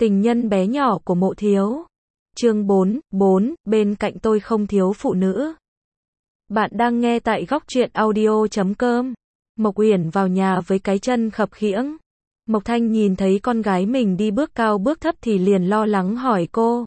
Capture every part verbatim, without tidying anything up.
Tình nhân bé nhỏ của Mộ Thiếu. Chương bốn, bốn, bên cạnh tôi không thiếu phụ nữ. Bạn đang nghe tại góc truyện audio chấm com. Mộc Uyển vào nhà với cái chân khập khiễng. Mộc Thanh nhìn thấy con gái mình đi bước cao bước thấp thì liền lo lắng hỏi cô.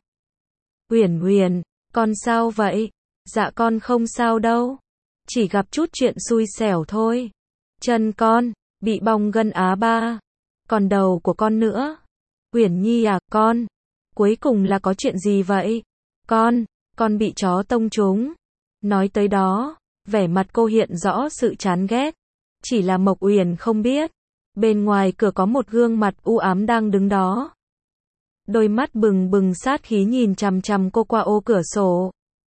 Uyển Uyển, con sao vậy? Dạ con không sao đâu. Chỉ gặp chút chuyện xui xẻo thôi. Chân con, bị bong gân á ba. Còn đầu của con nữa. Uyển Nhi à, con. Cuối cùng là có chuyện gì vậy? Con, con bị chó tông trúng. Nói tới đó, vẻ mặt cô hiện rõ sự chán ghét. Chỉ là Mộc Uyển không biết. Bên ngoài cửa có một gương mặt u ám đang đứng đó. Đôi mắt bừng bừng sát khí nhìn chằm chằm cô qua ô cửa sổ.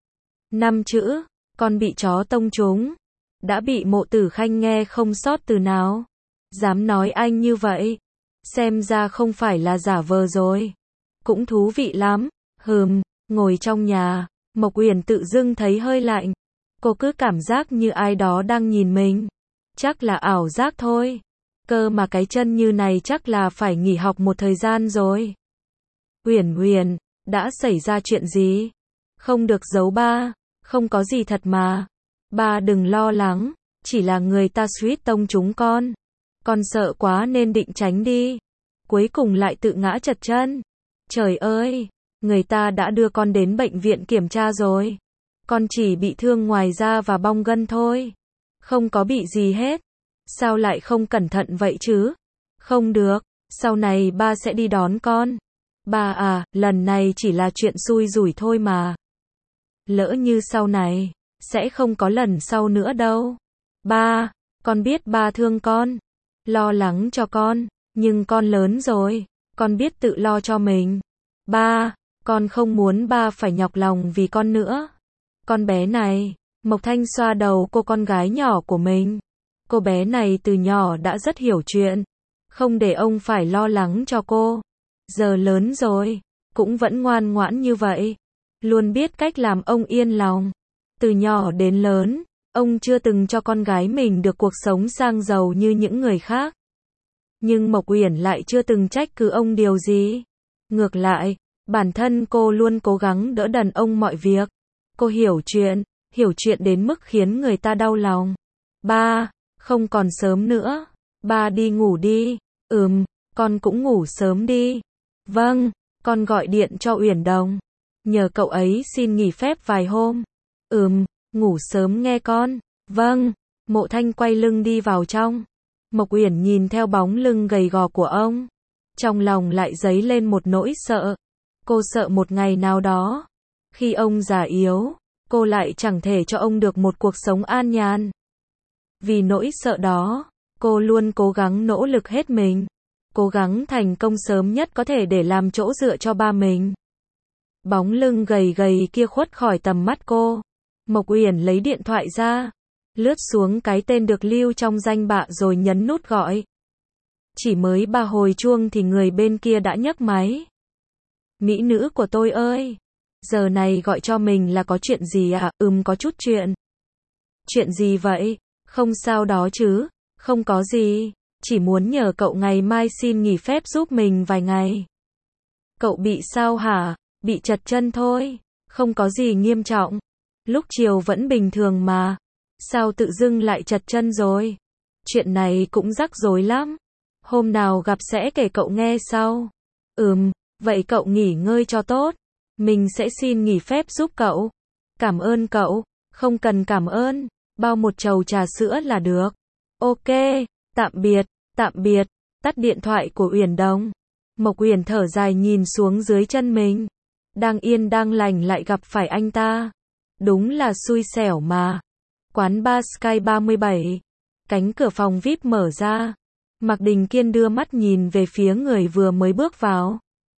Năm chữ, con bị chó tông trúng. Đã bị Mộ Tử Khanh nghe không sót từ nào. Dám nói anh như vậy. Xem ra không phải là giả vờ rồi. Cũng thú vị lắm. Hừm, ngồi trong nhà, Mộc Uyển tự dưng thấy hơi lạnh. Cô cứ cảm giác như ai đó đang nhìn mình. Chắc là ảo giác thôi. Cơ mà cái chân như này chắc là phải nghỉ học một thời gian rồi. Uyển Uyển, đã xảy ra chuyện gì? Không được giấu ba, không có gì thật mà. Ba đừng lo lắng, chỉ là người ta suýt tông trúng con. Con sợ quá nên định tránh đi. Cuối cùng lại tự ngã trật chân. Trời ơi, người ta đã đưa con đến bệnh viện kiểm tra rồi. Con chỉ bị thương ngoài da và bong gân thôi. Không có bị gì hết. Sao lại không cẩn thận vậy chứ? Không được, sau này ba sẽ đi đón con. Ba à, lần này chỉ là chuyện xui rủi thôi mà. Lỡ như sau này, sẽ không có lần sau nữa đâu. Ba, con biết ba thương con. Lo lắng cho con, nhưng con lớn rồi, con biết tự lo cho mình. Ba, con không muốn ba phải nhọc lòng vì con nữa. Con bé này, Mộc Thanh xoa đầu cô con gái nhỏ của mình. Cô bé này từ nhỏ đã rất hiểu chuyện, không để ông phải lo lắng cho cô. Giờ lớn rồi, cũng vẫn ngoan ngoãn như vậy, luôn biết cách làm ông yên lòng. Từ nhỏ đến lớn, ông chưa từng cho con gái mình được cuộc sống sang giàu như những người khác. Nhưng Mộc Uyển lại chưa từng trách cứ ông điều gì. Ngược lại, bản thân cô luôn cố gắng đỡ đần ông mọi việc. Cô hiểu chuyện, hiểu chuyện đến mức khiến người ta đau lòng. Ba, không còn sớm nữa. Ba đi ngủ đi. Ừm, con cũng ngủ sớm đi. Vâng, con gọi điện cho Uyển Đồng. Nhờ cậu ấy xin nghỉ phép vài hôm. Ừm, ngủ sớm nghe con. Vâng, Mộ Thanh quay lưng đi vào trong. Mộc Uyển nhìn theo bóng lưng gầy gò của ông. Trong lòng lại dấy lên một nỗi sợ. Cô sợ một ngày nào đó, khi ông già yếu, cô lại chẳng thể cho ông được một cuộc sống an nhàn. Vì nỗi sợ đó, cô luôn cố gắng nỗ lực hết mình. Cố gắng thành công sớm nhất có thể để làm chỗ dựa cho ba mình. Bóng lưng gầy gầy kia khuất khỏi tầm mắt cô. Mộc Uyển lấy điện thoại ra, lướt xuống cái tên được lưu trong danh bạ rồi nhấn nút gọi. Chỉ mới ba hồi chuông thì người bên kia đã nhấc máy. Mỹ nữ của tôi ơi, giờ này gọi cho mình là có chuyện gì ạ? À? Ừm có chút chuyện. Chuyện gì vậy? Không sao đó chứ? Không có gì, chỉ muốn nhờ cậu ngày mai xin nghỉ phép giúp mình vài ngày. Cậu bị sao hả? Bị trật chân thôi, không có gì nghiêm trọng. Lúc chiều vẫn bình thường mà. Sao tự dưng lại trật chân rồi? Chuyện này cũng rắc rối lắm. Hôm nào gặp sẽ kể cậu nghe sau. Ừm, vậy cậu nghỉ ngơi cho tốt. Mình sẽ xin nghỉ phép giúp cậu. Cảm ơn cậu. Không cần cảm ơn. Bao một chầu trà sữa là được. Ok, tạm biệt, tạm biệt. Tắt điện thoại của Uyển Đồng. Mộc Uyển thở dài nhìn xuống dưới chân mình. Đang yên đang lành lại gặp phải anh ta. Đúng là xui xẻo mà. Quán bar Sky ba mươi bảy. Cánh cửa phòng vi ai pi mở ra. Mạc Đình Kiên đưa mắt nhìn về phía người vừa mới bước vào.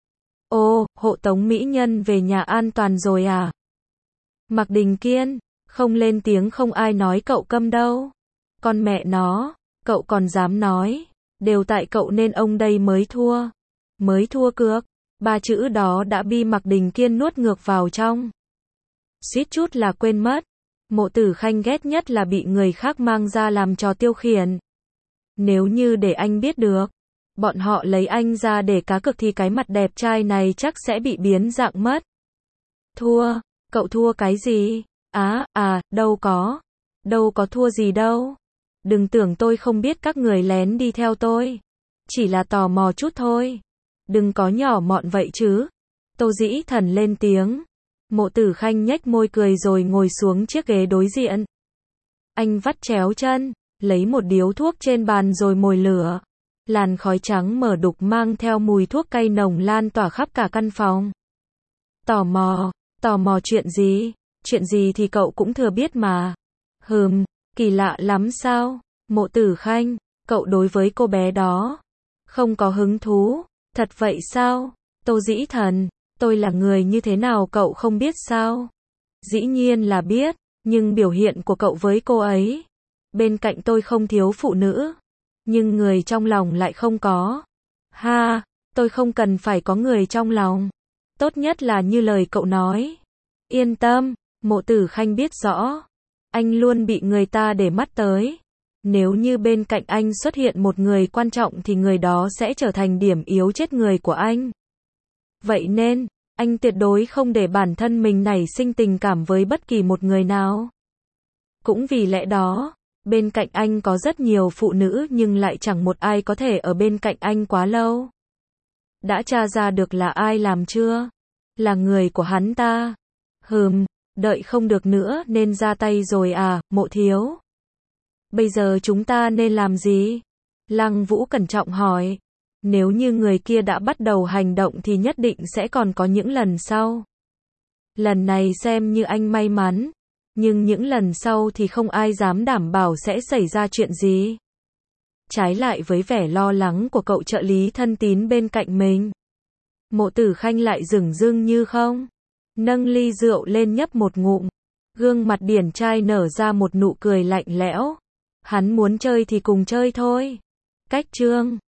Ô, hộ tống mỹ nhân về nhà an toàn rồi à? Mạc Đình Kiên, không lên tiếng không ai nói cậu câm đâu. Con mẹ nó, cậu còn dám nói. Đều tại cậu nên ông đây mới thua. Mới thua cược. Ba chữ đó đã bị Mạc Đình Kiên nuốt ngược vào trong. Suýt chút là quên mất. Mộ Tử Khanh ghét nhất là bị người khác mang ra làm trò tiêu khiển. Nếu như để anh biết được, bọn họ lấy anh ra để cá cược thì cái mặt đẹp trai này chắc sẽ bị biến dạng mất. Thua, cậu thua cái gì? Á, à, đâu có. Đâu có thua gì đâu. Đừng tưởng tôi không biết các người lén đi theo tôi. Chỉ là tò mò chút thôi. Đừng có nhỏ mọn vậy chứ. Tô Dĩ Thần lên tiếng. Mộ Tử Khanh nhếch môi cười rồi ngồi xuống chiếc ghế đối diện. Anh vắt chéo chân, lấy một điếu thuốc trên bàn rồi mồi lửa. Làn khói trắng mờ đục mang theo mùi thuốc cay nồng lan tỏa khắp cả căn phòng. Tò mò, tò mò chuyện gì? Chuyện gì thì cậu cũng thừa biết mà. Hừm, kỳ lạ lắm sao? Mộ Tử Khanh, cậu đối với cô bé đó không có hứng thú, thật vậy sao? Tô Dĩ Thần, tôi là người như thế nào cậu không biết sao? Dĩ nhiên là biết, nhưng biểu hiện của cậu với cô ấy. Bên cạnh tôi không thiếu phụ nữ, nhưng người trong lòng lại không có. Ha, tôi không cần phải có người trong lòng. Tốt nhất là như lời cậu nói. Yên tâm, Mộ Tử Khanh biết rõ. Anh luôn bị người ta để mắt tới. Nếu như bên cạnh anh xuất hiện một người quan trọng thì người đó sẽ trở thành điểm yếu chết người của anh. Vậy nên, anh tuyệt đối không để bản thân mình nảy sinh tình cảm với bất kỳ một người nào. Cũng vì lẽ đó, bên cạnh anh có rất nhiều phụ nữ nhưng lại chẳng một ai có thể ở bên cạnh anh quá lâu. Đã tra ra được là ai làm chưa? Là người của hắn ta. Hừm, đợi không được nữa nên ra tay rồi à, Mộ thiếu. Bây giờ chúng ta nên làm gì? Lăng Vũ cẩn trọng hỏi. Nếu như người kia đã bắt đầu hành động thì nhất định sẽ còn có những lần sau. Lần này xem như anh may mắn, nhưng những lần sau thì không ai dám đảm bảo sẽ xảy ra chuyện gì. Trái lại với vẻ lo lắng của cậu trợ lý thân tín bên cạnh mình, Mộ Tử Khanh lại dửng dưng như không. Nâng ly rượu lên nhấp một ngụm. Gương mặt điển trai nở ra một nụ cười lạnh lẽo. Hắn muốn chơi thì cùng chơi thôi. Cách chương